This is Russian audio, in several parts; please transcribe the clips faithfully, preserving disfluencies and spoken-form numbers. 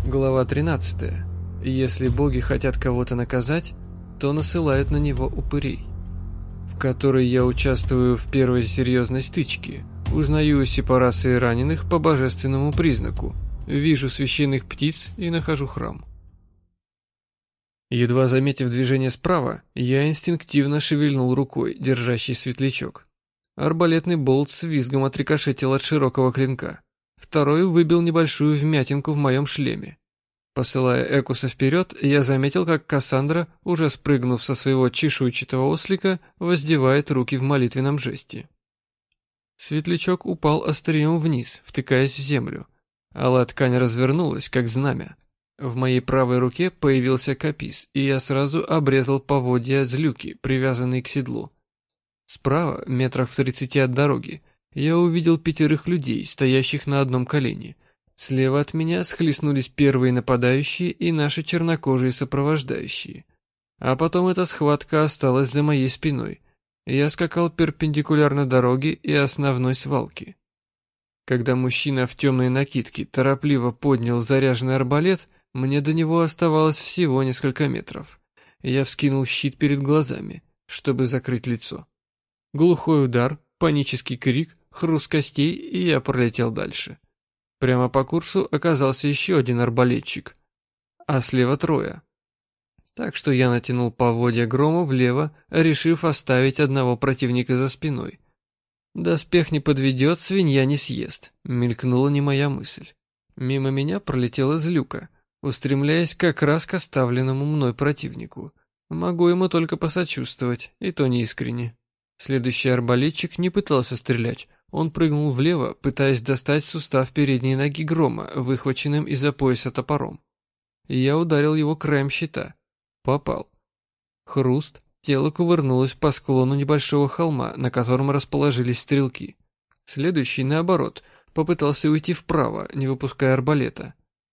Глава тринадцатая. Если боги хотят кого-то наказать, то насылают на него упырей. В которой я участвую в первой серьезной стычке. Узнаю сепарации раненых по божественному признаку. Вижу священных птиц и нахожу храм. Едва заметив движение справа, я инстинктивно шевельнул рукой, держащий светлячок. Арбалетный болт с визгом отрикошетил от широкого клинка. Второй выбил небольшую вмятинку в моем шлеме. Посылая Экуса вперед, я заметил, как Кассандра, уже спрыгнув со своего чешуйчатого ослика, воздевает руки в молитвенном жесте. Светлячок упал острием вниз, втыкаясь в землю. Алая ткань развернулась, как знамя. В моей правой руке появился капис, и я сразу обрезал поводья злюки, привязанные к седлу. Справа, метрах в тридцати от дороги, я увидел пятерых людей, стоящих на одном колене. Слева от меня схлестнулись первые нападающие и наши чернокожие сопровождающие. А потом эта схватка осталась за моей спиной. Я скакал перпендикулярно дороге и основной свалке. Когда мужчина в темной накидке торопливо поднял заряженный арбалет, мне до него оставалось всего несколько метров. Я вскинул щит перед глазами, чтобы закрыть лицо. Глухой удар, панический крик, хруст костей, и я пролетел дальше. Прямо по курсу оказался еще один арбалетчик, а слева трое. Так что я натянул поводья грома влево, решив оставить одного противника за спиной. «Доспех не подведет, свинья не съест», — мелькнула не моя мысль. Мимо меня пролетела злюка, устремляясь как раз к оставленному мной противнику. Могу ему только посочувствовать, и то неискренне. Следующий арбалетчик не пытался стрелять. Он прыгнул влево, пытаясь достать сустав передней ноги грома, выхваченным из-за пояса топором. Я ударил его краем щита. Попал. Хруст, тело кувырнулось по склону небольшого холма, на котором расположились стрелки. Следующий, наоборот, попытался уйти вправо, не выпуская арбалета.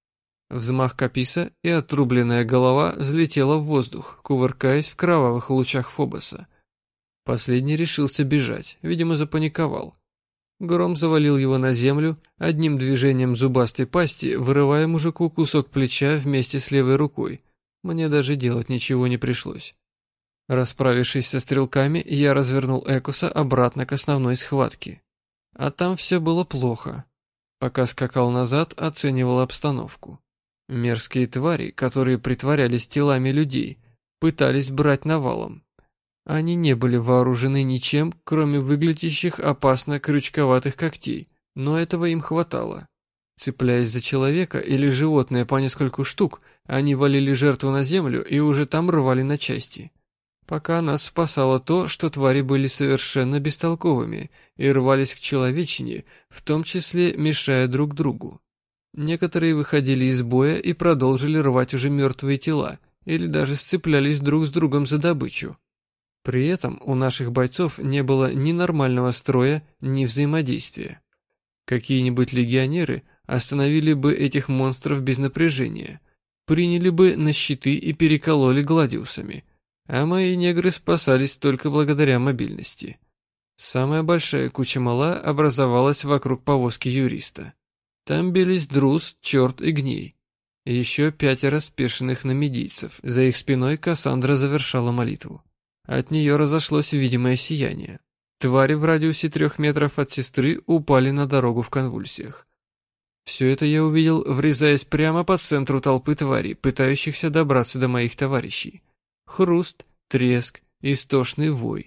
Взмах каписа, и отрубленная голова взлетела в воздух, кувыркаясь в кровавых лучах Фобоса. Последний решился бежать, видимо, запаниковал. Гром завалил его на землю, одним движением зубастой пасти, вырывая мужику кусок плеча вместе с левой рукой. Мне даже делать ничего не пришлось. Расправившись со стрелками, я развернул Экуса обратно к основной схватке. А там все было плохо. Пока скакал назад, оценивал обстановку. Мерзкие твари, которые притворялись телами людей, пытались брать навалом. Они не были вооружены ничем, кроме выглядящих опасно крючковатых когтей, но этого им хватало. Цепляясь за человека или животное по нескольку штук, они валили жертву на землю и уже там рвали на части. Пока нас спасало то, что твари были совершенно бестолковыми и рвались к человечине, в том числе мешая друг другу. Некоторые выходили из боя и продолжили рвать уже мертвые тела, или даже сцеплялись друг с другом за добычу. При этом у наших бойцов не было ни нормального строя, ни взаимодействия. Какие-нибудь легионеры остановили бы этих монстров без напряжения, приняли бы на щиты и перекололи гладиусами, а мои негры спасались только благодаря мобильности. Самая большая куча мала образовалась вокруг повозки юриста. Там бились Друз, Черт и Гней. Еще пятеро спешенных намедийцев, за их спиной Кассандра завершала молитву. От нее разошлось видимое сияние. Твари в радиусе трех метров от сестры упали на дорогу в конвульсиях. Все это я увидел, врезаясь прямо по центру толпы тварей, пытающихся добраться до моих товарищей. Хруст, треск, истошный вой.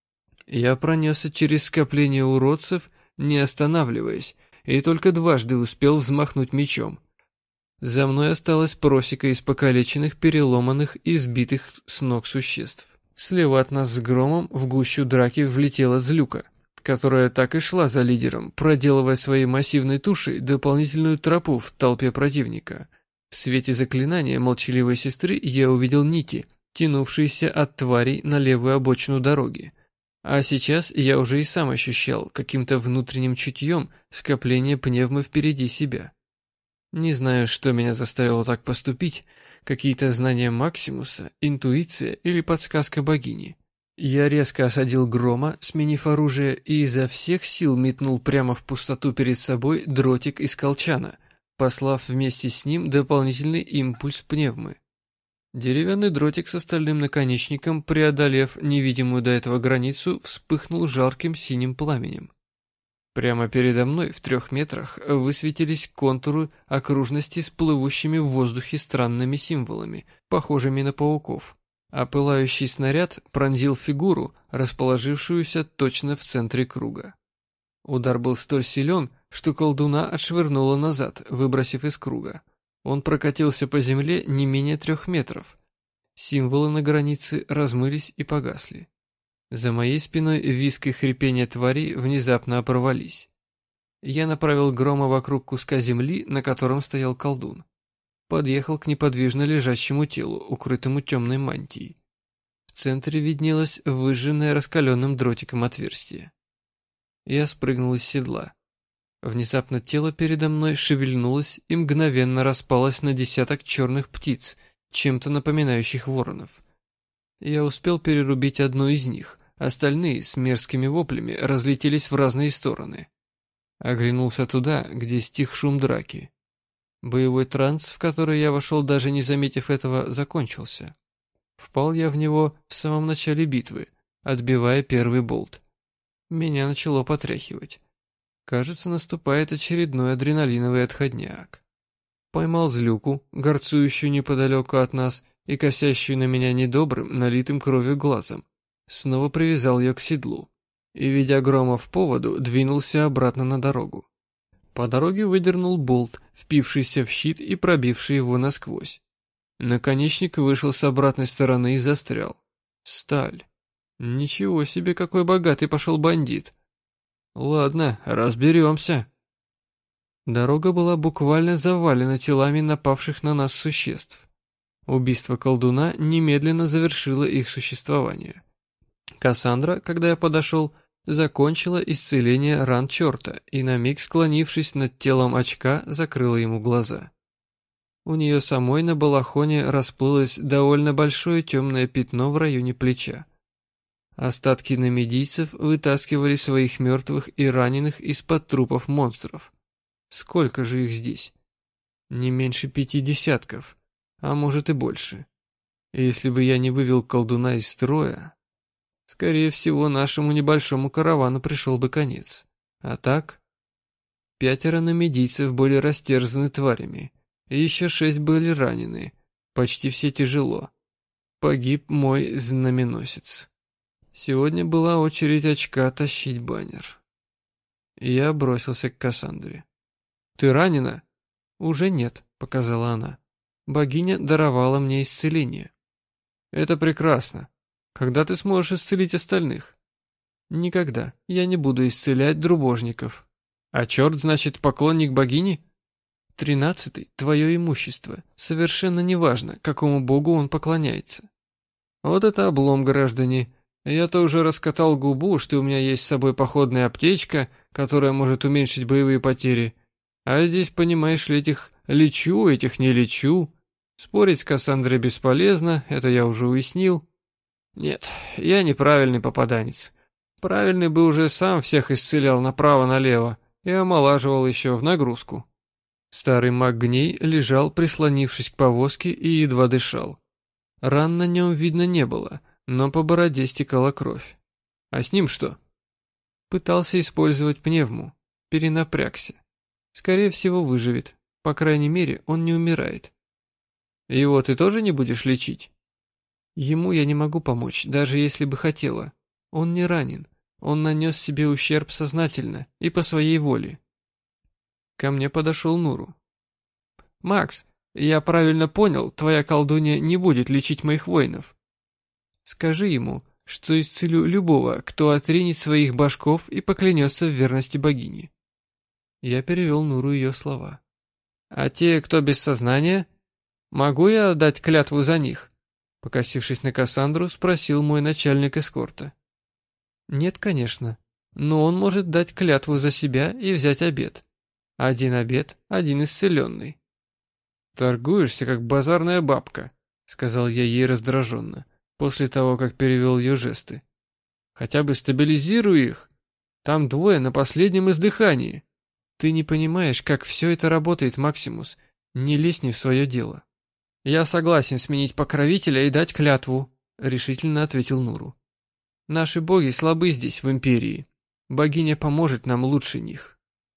Я пронесся через скопление уродцев, не останавливаясь, и только дважды успел взмахнуть мечом. За мной осталась просека из покалеченных, переломанных и сбитых с ног существ. Слева от нас с громом в гущу драки влетела злюка, которая так и шла за лидером, проделывая своей массивной тушей дополнительную тропу в толпе противника. В свете заклинания молчаливой сестры я увидел нити, тянувшиеся от тварей на левую обочину дороги. А сейчас я уже и сам ощущал каким-то внутренним чутьем скопление пневмы впереди себя. Не знаю, что меня заставило так поступить, какие-то знания Максимуса, интуиция или подсказка богини. Я резко осадил грома, сменив оружие, и изо всех сил метнул прямо в пустоту перед собой дротик из колчана, послав вместе с ним дополнительный импульс пневмы. Деревянный дротик с остальным наконечником, преодолев невидимую до этого границу, вспыхнул жарким синим пламенем. Прямо передо мной в трех метрах высветились контуры окружности с плывущими в воздухе странными символами, похожими на пауков, а пылающий снаряд пронзил фигуру, расположившуюся точно в центре круга. Удар был столь силен, что колдуна отшвырнуло назад, выбросив из круга. Он прокатился по земле не менее трех метров. Символы на границе размылись и погасли. За моей спиной визг и хрипение твари внезапно оборвались. Я направил грома вокруг куска земли, на котором стоял колдун. Подъехал к неподвижно лежащему телу, укрытому темной мантией. В центре виднелось выжженное раскаленным дротиком отверстие. Я спрыгнул из седла. Внезапно тело передо мной шевельнулось и мгновенно распалось на десяток черных птиц, чем-то напоминающих воронов. Я успел перерубить одну из них, остальные с мерзкими воплями разлетелись в разные стороны. Оглянулся туда, где стих шум драки. Боевой транс, в который я вошел, даже не заметив этого, закончился. Впал я в него в самом начале битвы, отбивая первый болт. Меня начало потряхивать. Кажется, наступает очередной адреналиновый отходняк. Поймал злюку, горцующую неподалеку от нас и косящую на меня недобрым, налитым кровью глазом. Снова привязал ее к седлу и, ведя грома в поводу, двинулся обратно на дорогу. По дороге выдернул болт, впившийся в щит и пробивший его насквозь. Наконечник вышел с обратной стороны и застрял. Сталь. Ничего себе, какой богатый пошел бандит. Ладно, разберемся. Дорога была буквально завалена телами напавших на нас существ. Убийство колдуна немедленно завершило их существование. Кассандра, когда я подошел, закончила исцеление ран черта и, на миг склонившись над телом очка, закрыла ему глаза. У нее самой на балахоне расплылось довольно большое темное пятно в районе плеча. Остатки намедийцев вытаскивали своих мертвых и раненых из-под трупов монстров. Сколько же их здесь? Не меньше пяти десятков, а может и больше. Если бы я не вывел колдуна из строя, скорее всего, нашему небольшому каравану пришел бы конец. А так? Пятеро намедийцев были растерзаны тварями, и еще шесть были ранены, почти все тяжело. Погиб мой знаменосец. Сегодня была очередь очка тащить баннер. Я бросился к Кассандре. «Ты ранена?» «Уже нет», — показала она. «Богиня даровала мне исцеление». «Это прекрасно. Когда ты сможешь исцелить остальных?» «Никогда. Я не буду исцелять друбожников». «А черт, значит, поклонник богини?» «Тринадцатый — твое имущество. Совершенно неважно, какому богу он поклоняется». «Вот это облом, граждане. Я-то уже раскатал губу, что у меня есть с собой походная аптечка, которая может уменьшить боевые потери. А здесь, понимаешь ли, этих лечу, этих не лечу. Спорить с Кассандрой бесполезно, это я уже уяснил. Нет, я неправильный попаданец. Правильный бы уже сам всех исцелял направо-налево и омолаживал еще в нагрузку». Старый маг Гней лежал, прислонившись к повозке, и едва дышал. Ран на нем видно не было, но по бороде стекала кровь. А с ним что? Пытался использовать пневму. Перенапрягся. Скорее всего, выживет. По крайней мере, он не умирает. Его ты тоже не будешь лечить? Ему я не могу помочь, даже если бы хотела. Он не ранен. Он нанес себе ущерб сознательно и по своей воле. Ко мне подошел Нуру. «Макс, я правильно понял, твоя колдунья не будет лечить моих воинов. Скажи ему, что исцелю любого, кто отринет своих башков и поклянется в верности богине». Я перевел Нуру ее слова. «А те, кто без сознания? Могу я дать клятву за них?» Покосившись на Кассандру, спросил мой начальник эскорта. «Нет, конечно, но он может дать клятву за себя и взять обет. Один обет, один исцеленный». «Торгуешься, как базарная бабка», — сказал я ей раздраженно, после того, как перевел ее жесты. «Хотя бы стабилизируй их. Там двое на последнем издыхании». Ты не понимаешь, как все это работает, Максимус. Не лезь не в свое дело. Я согласен сменить покровителя и дать клятву, решительно ответил Нуру. Наши боги слабы здесь, в Империи. Богиня поможет нам лучше них.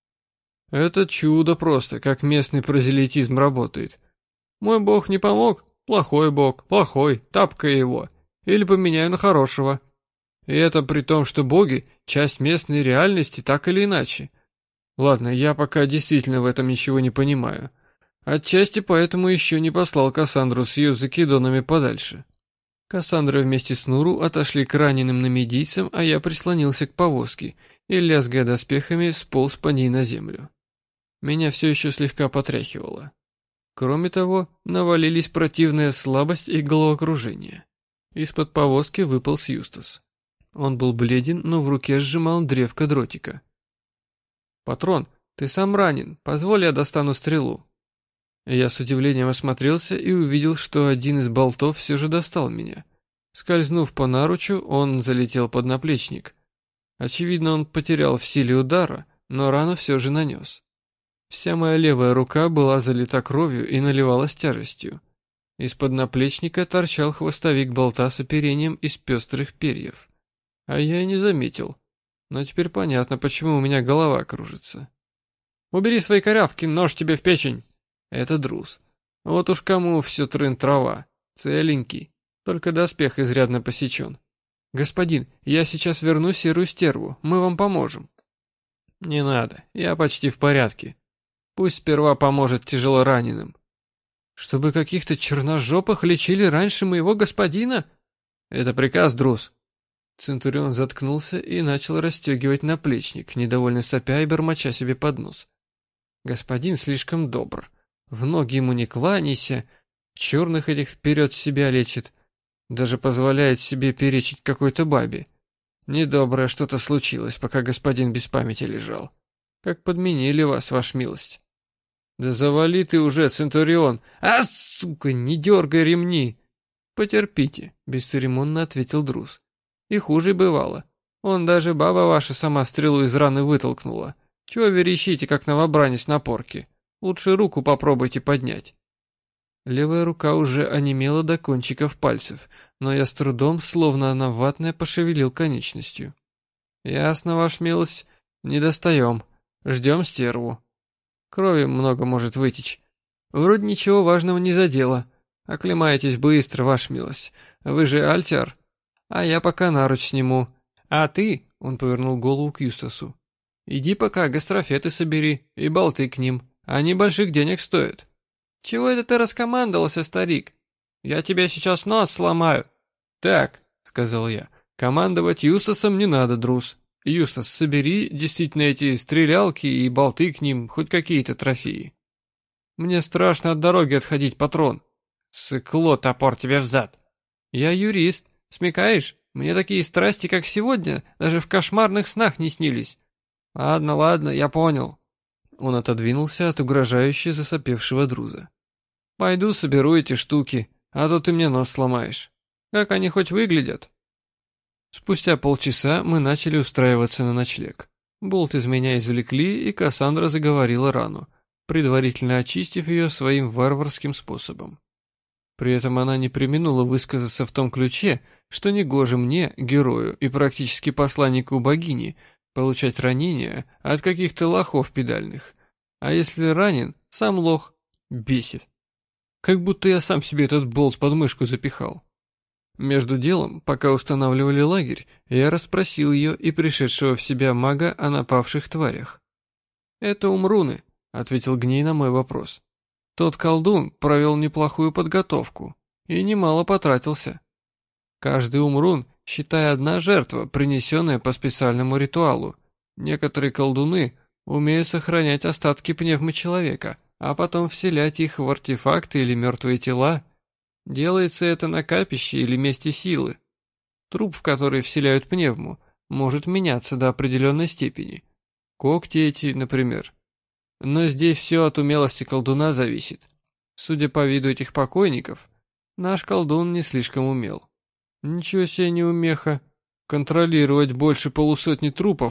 Это чудо просто, как местный прозелитизм работает. Мой бог не помог? Плохой бог, плохой, тапка его. Или поменяю на хорошего. И это при том, что боги – часть местной реальности так или иначе. Ладно, я пока действительно в этом ничего не понимаю. Отчасти поэтому еще не послал Кассандру с ее закидонами подальше. Кассандра вместе с Нуру отошли к раненым намедийцам, а я прислонился к повозке и, лязгая доспехами, сполз по ней на землю. Меня все еще слегка потряхивало. Кроме того, навалились противная слабость и головокружение. Из-под повозки выполз Юстас. Он был бледен, но в руке сжимал древко дротика. «Патрон, ты сам ранен, позволь я достану стрелу». Я с удивлением осмотрелся и увидел, что один из болтов все же достал меня. Скользнув по наручу, он залетел под наплечник. Очевидно, он потерял в силе удара, но рану все же нанес. Вся моя левая рука была залита кровью и наливалась тяжестью. Из-под наплечника торчал хвостовик болта с оперением из пестрых перьев. А я и не заметил. Но теперь понятно, почему у меня голова кружится. «Убери свои корявки, нож тебе в печень!» Это Друз. Вот уж кому все трын-трава. Целенький. Только доспех изрядно посечен. «Господин, я сейчас верну серую стерву. Мы вам поможем». «Не надо. Я почти в порядке. Пусть сперва поможет тяжело раненым». «Чтобы каких-то черножопых лечили раньше моего господина?» «Это приказ, Друз». Центурион заткнулся и начал расстегивать наплечник, недовольно сопя и бормоча себе под нос. «Господин слишком добр. В ноги ему не кланяйся, черных этих вперед в себя лечит, даже позволяет себе перечить какой-то бабе. Недоброе что-то случилось, пока господин без памяти лежал. Как подменили вас, ваша милость». «Да завали ты уже, Центурион! А, сука, не дергай ремни!» «Потерпите», — бесцеремонно ответил Друз. «И хуже бывало. Он даже баба ваша сама стрелу из раны вытолкнула. Чего верещите, как новобранец на порке? Лучше руку попробуйте поднять». Левая рука уже онемела до кончиков пальцев, но я с трудом, словно она ватная, пошевелил конечностью. «Ясно, ваша милость. Не достаем. Ждем стерву. Крови много может вытечь. Вроде ничего важного не задело. Оклемайтесь быстро, ваша милость. Вы же альтер. А я пока наруч сниму. А ты, — он повернул голову к Юстасу, — иди пока гастрофеты собери и болты к ним. Они больших денег стоят». «Чего это ты раскомандовался, старик? Я тебя сейчас нос сломаю». «Так», — сказал я, — «командовать Юстасом не надо, Друз. Юстас, собери действительно эти стрелялки и болты к ним, хоть какие-то трофеи. Мне страшно от дороги отходить, патрон». «Сыкло, топор тебе взад». «Я юрист, смекаешь? Мне такие страсти, как сегодня, даже в кошмарных снах не снились». «Ладно, ладно, я понял». Он отодвинулся от угрожающе засопевшего Друза. «Пойду соберу эти штуки, а то ты мне нос сломаешь. Как они хоть выглядят?» Спустя полчаса мы начали устраиваться на ночлег. Болт из меня извлекли, и Кассандра заговорила рану, предварительно очистив ее своим варварским способом. При этом она не преминула высказаться в том ключе, что негоже мне, герою и практически посланнику богини, получать ранения от каких-то лохов педальных. А если ранен, сам лох. Бесит. Как будто я сам себе этот болт под мышку запихал. Между делом, пока устанавливали лагерь, я расспросил ее и пришедшего в себя мага о напавших тварях. «Это умруны», — ответил Гней на мой вопрос. «Тот колдун провел неплохую подготовку и немало потратился. Каждый умрун, считай, одна жертва, принесенная по специальному ритуалу. Некоторые колдуны умеют сохранять остатки пневмочеловека, а потом вселять их в артефакты или мертвые тела. Делается это на капище или месте силы. Труп, в который вселяют пневму, может меняться до определенной степени. Когти эти, например. Но здесь все от умелости колдуна зависит. Судя по виду этих покойников, наш колдун не слишком умел. Ничего себе неумеха. Контролировать больше полусотни трупов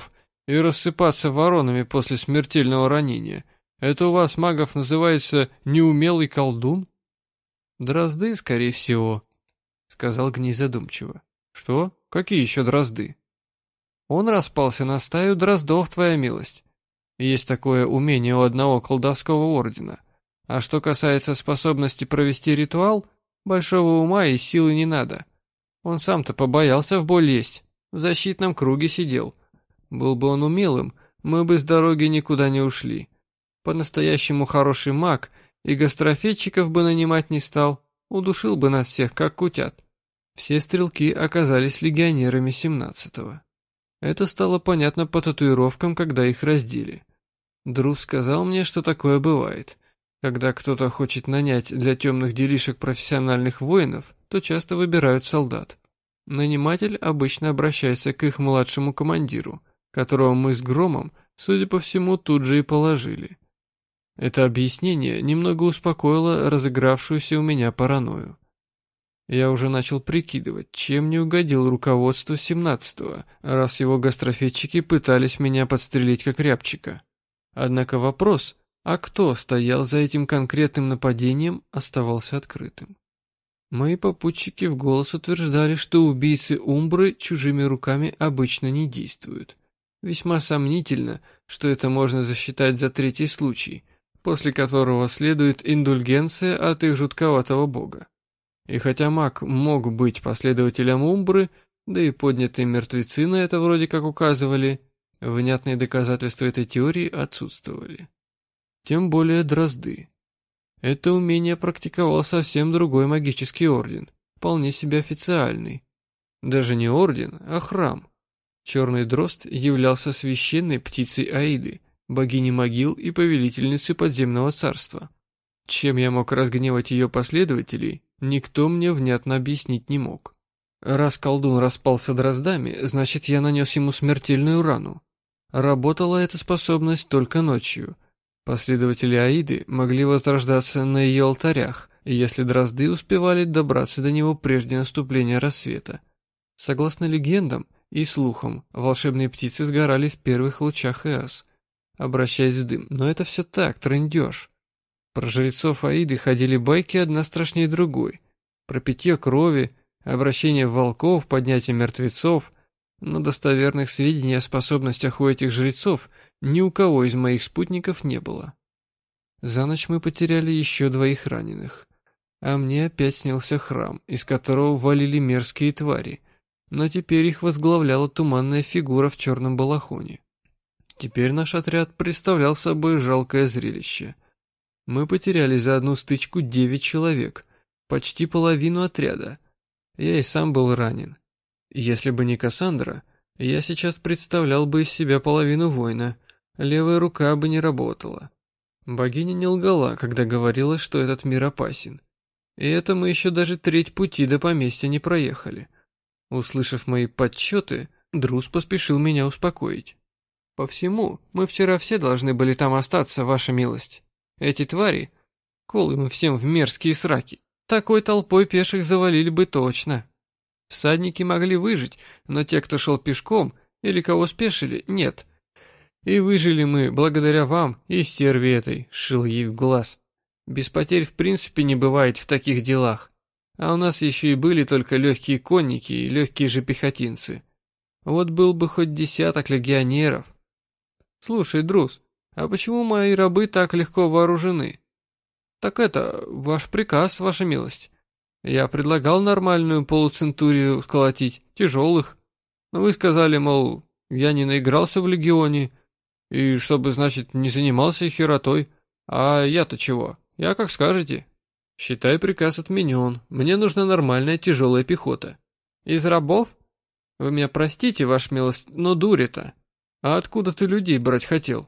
и рассыпаться воронами после смертельного ранения. Это у вас, магов, называется неумелый колдун? Дрозды, скорее всего, сказал Гний задумчиво. Что? Какие еще дрозды? Он распался на стаю дроздов, твоя милость. Есть такое умение у одного колдовского ордена. А что касается способности провести ритуал, большого ума и силы не надо. Он сам-то побоялся в бой лезть, в защитном круге сидел. Был бы он умелым, мы бы с дороги никуда не ушли. По-настоящему хороший маг и гастрофетчиков бы нанимать не стал, удушил бы нас всех, как кутят. Все стрелки оказались легионерами семнадцатого. Это стало понятно по татуировкам, когда их раздели. Друз сказал мне, что такое бывает. Когда кто-то хочет нанять для темных делишек профессиональных воинов, то часто выбирают солдат. Наниматель обычно обращается к их младшему командиру, которого мы с Громом, судя по всему, тут же и положили. Это объяснение немного успокоило разыгравшуюся у меня паранойю. Я уже начал прикидывать, чем не угодил руководству семнадцатого, раз его гастрофетчики пытались меня подстрелить как рябчика. Однако вопрос, а кто стоял за этим конкретным нападением, оставался открытым. Мои попутчики в голос утверждали, что убийцы Умбры чужими руками обычно не действуют. Весьма сомнительно, что это можно засчитать за третий случай, после которого следует индульгенция от их жутковатого бога. И хотя маг мог быть последователем Умбры, да и поднятые мертвецы на это вроде как указывали, внятные доказательства этой теории отсутствовали. Тем более дрозды. Это умение практиковал совсем другой магический орден, вполне себе официальный. Даже не орден, а храм. Черный дрозд являлся священной птицей Аиды, богиней могил и повелительницей подземного царства. Чем я мог разгневать ее последователей, никто мне внятно объяснить не мог. Раз колдун распался дроздами, значит, я нанес ему смертельную рану. Работала эта способность только ночью. Последователи Аиды могли возрождаться на ее алтарях, если дрозды успевали добраться до него прежде наступления рассвета. Согласно легендам и слухам, волшебные птицы сгорали в первых лучах Эос, обращаясь в дым, но это все так, трындеж. Про жрецов Аиды ходили байки одна страшнее другой. Про питье крови, обращение в волков, поднятие мертвецов, но достоверных сведений о способностях у этих жрецов ни у кого из моих спутников не было. За ночь мы потеряли еще двоих раненых, а мне опять снился храм, из которого валили мерзкие твари, но теперь их возглавляла туманная фигура в черном балахоне. Теперь наш отряд представлял собой жалкое зрелище. Мы потеряли за одну стычку девять человек, почти половину отряда. Я и сам был ранен. Если бы не Кассандра, я сейчас представлял бы из себя половину воина, левая рука бы не работала. Богиня не лгала, когда говорила, что этот мир опасен. И это мы еще даже треть пути до поместья не проехали. Услышав мои подсчеты, Друз поспешил меня успокоить. «По всему, мы вчера все должны были там остаться, ваша милость. Эти твари, колы мы всем в мерзкие сраки, такой толпой пеших завалили бы точно. Всадники могли выжить, но те, кто шел пешком или кого спешили, нет. И выжили мы благодаря вам и стерве этой», — шил ей в глаз. «Без потерь в принципе не бывает в таких делах. А у нас еще и были только легкие конники и легкие же пехотинцы. Вот был бы хоть десяток легионеров». «Слушай, Друз, а почему мои рабы так легко вооружены?» «Так это, ваш приказ, ваша милость. Я предлагал нормальную полуцентурию сколотить, тяжелых. Но вы сказали, мол, я не наигрался в легионе, и чтобы, значит, не занимался херотой. А я-то чего? Я как скажете». «Считай, приказ отменен. Мне нужна нормальная тяжелая пехота». «Из рабов? Вы меня простите, ваша милость, но дурь-то. А откуда ты людей брать хотел?»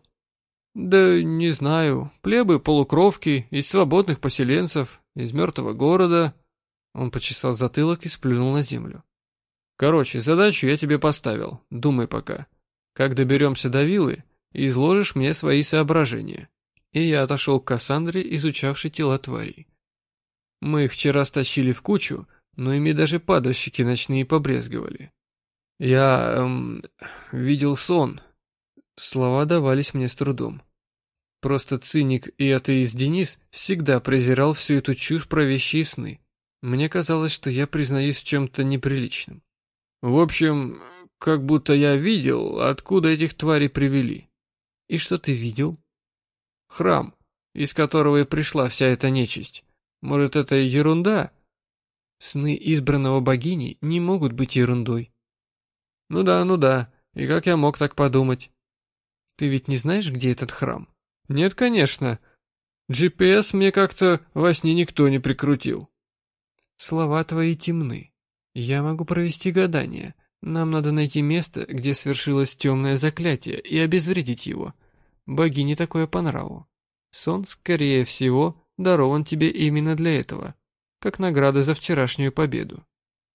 «Да не знаю. Плебы, полукровки, из свободных поселенцев, из мертвого города». Он почесал затылок и сплюнул на землю. «Короче, задачу я тебе поставил. Думай пока. Как доберемся до виллы, изложишь мне свои соображения». И я отошел к Кассандре, изучавшей тела тварей. Мы их вчера стащили в кучу, но ими даже падальщики ночные побрезговали. Я эм, видел сон. Слова давались мне с трудом. Просто циник и атеист Денис всегда презирал всю эту чушь про вещи и сны. Мне казалось, что я признаюсь в чем-то неприличном. В общем, как будто я видел, откуда этих тварей привели. И что ты видел? Храм, из которого и пришла вся эта нечисть. Может, это ерунда? Сны избранного богини не могут быть ерундой. Ну да, ну да. И как я мог так подумать? Ты ведь не знаешь, где этот храм? Нет, конечно. джи пи эс мне как-то во сне никто не прикрутил. Слова твои темны. Я могу провести гадание. Нам надо найти место, где свершилось темное заклятие, и обезвредить его. Богине такое по нраву. Сон, скорее всего, дарован тебе именно для этого, как награда за вчерашнюю победу.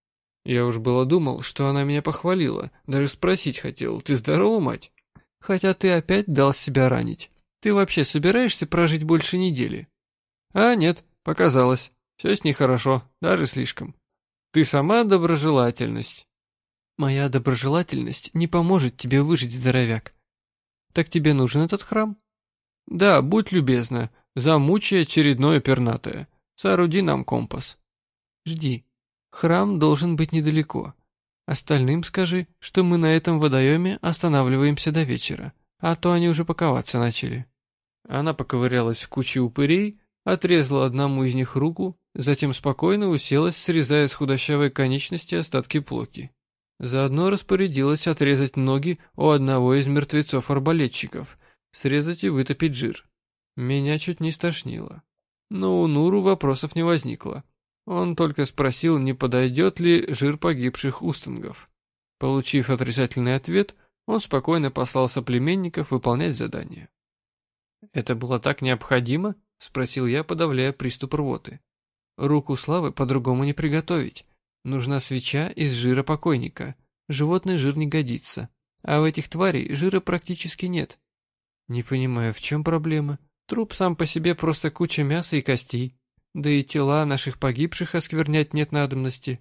Я уж было думал, что она меня похвалила, даже спросить хотел: ты здорова, мать? Хотя ты опять дал себя ранить. Ты вообще собираешься прожить больше недели? А нет, показалось. Все с ней хорошо, даже слишком. Ты сама доброжелательность. Моя доброжелательность не поможет тебе выжить, здоровяк. Так тебе нужен этот храм? Да, будь любезна, замучи очередное пернатое. Сооруди нам компас. Жди. Храм должен быть недалеко. Остальным скажи, что мы на этом водоеме останавливаемся до вечера, а то они уже паковаться начали. Она поковырялась в куче упырей, отрезала одному из них руку, затем спокойно уселась, срезая с худощавой конечности остатки плоти. Заодно распорядилась отрезать ноги у одного из мертвецов-арбалетчиков, срезать и вытопить жир. Меня чуть не стошнило. Но у Нуру вопросов не возникло. Он только спросил, не подойдет ли жир погибших устангов. Получив отрицательный ответ, он спокойно послал соплеменников выполнять задание. «Это было так необходимо?» — спросил я, подавляя приступ рвоты. «Руку славы по-другому не приготовить. Нужна свеча из жира покойника. Животный жир не годится. А у этих тварей жира практически нет. Не понимаю, в чем проблема? Труп сам по себе просто куча мяса и костей. Да и тела наших погибших осквернять нет надобности.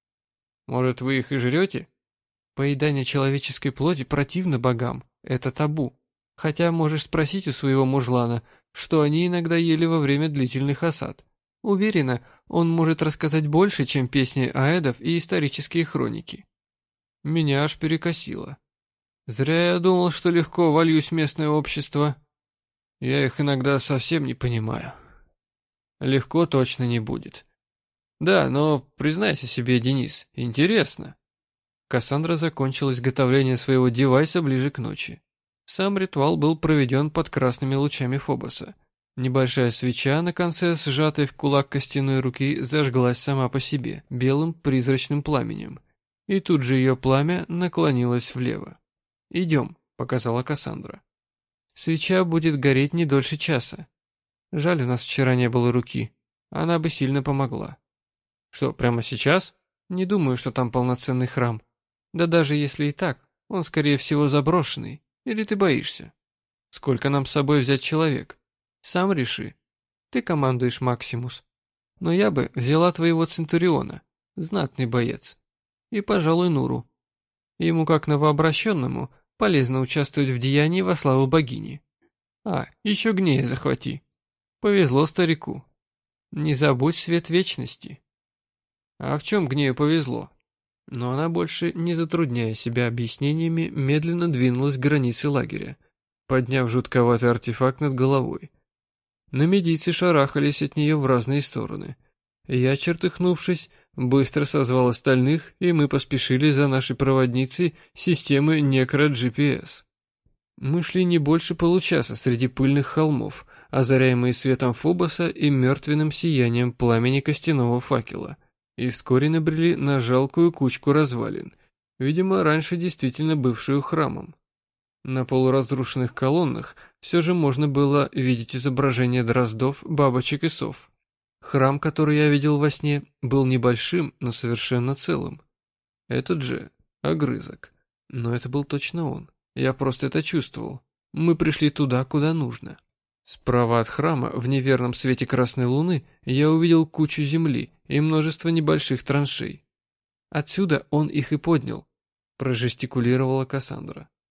Может, вы их и жрете? Поедание человеческой плоти противно богам. Это табу. Хотя можешь спросить у своего мужлана, что они иногда ели во время длительных осад. Уверена, он может рассказать больше, чем песни аэдов и исторические хроники. Меня аж перекосило. Зря я думал, что легко вольюсь в местное общество. Я их иногда совсем не понимаю. Легко точно не будет. Да, но признайся себе, Денис, интересно. Кассандра закончила изготовление своего девайса ближе к ночи. Сам ритуал был проведен под красными лучами Фобоса. Небольшая свеча на конце, сжатой в кулак костяной руки, зажглась сама по себе, белым призрачным пламенем. И тут же ее пламя наклонилось влево. «Идем», — показала Кассандра. «Свеча будет гореть не дольше часа. Жаль, у нас вчера не было руки. Она бы сильно помогла». «Что, прямо сейчас?» «Не думаю, что там полноценный храм. Да даже если и так, он, скорее всего, заброшенный. Или ты боишься? Сколько нам с собой взять человек? Сам реши. Ты командуешь, Максимус. Но я бы взяла твоего Центуриона, знатный боец. И, пожалуй, Нуру. Ему, как новообращенному, полезно участвовать в деянии во славу богини. А, еще Гнея захвати. Повезло старику. Не забудь свет вечности». А в чем Гнею повезло? Но она, больше не затрудняя себя объяснениями, медленно двинулась к границе лагеря, подняв жутковатый артефакт над головой. Намедийцы шарахались от нее в разные стороны. Я, чертыхнувшись, быстро созвал остальных, и мы поспешили за нашей проводницей системы Некро-джи пи эс. Мы шли не больше получаса среди пыльных холмов, озаряемые светом Фобоса и мертвенным сиянием пламени костяного факела, и вскоре набрели на жалкую кучку развалин, видимо, раньше действительно бывшую храмом. На полуразрушенных колоннах все же можно было видеть изображения дроздов, бабочек и сов. Храм, который я видел во сне, был небольшим, но совершенно целым. Этот же огрызок. Но это был точно он. Я просто это чувствовал. Мы пришли туда, куда нужно. Справа от храма, в неверном свете красной луны, я увидел кучу земли и множество небольших траншей. Отсюда он их и поднял, прожестикулировала Кассандра.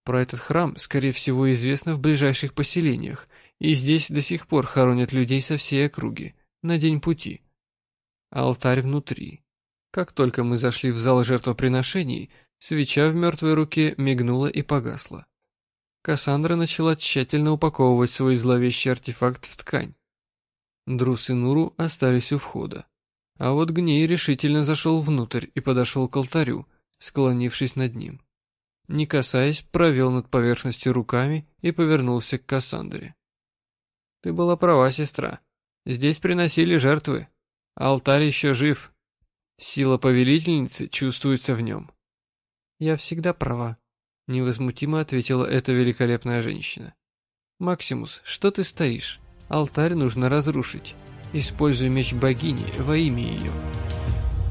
Про этот храм, скорее всего, известно в ближайших поселениях, и здесь до сих пор хоронят людей со всей округи, на день пути. Алтарь внутри. Как только мы зашли в зал жертвоприношений, свеча в мертвой руке мигнула и погасла. Кассандра начала тщательно упаковывать свой зловещий артефакт в ткань. Друс и Нуру остались у входа. А вот Гней решительно зашел внутрь и подошел к алтарю, склонившись над ним. Не касаясь, провел над поверхностью руками и повернулся к Кассандре. «Ты была права, сестра. Здесь приносили жертвы. Алтарь еще жив. Сила повелительницы чувствуется в нем». «Я всегда права», — невозмутимо ответила эта великолепная женщина. «Максимус, что ты стоишь? Алтарь нужно разрушить. Используй меч богини во имя ее».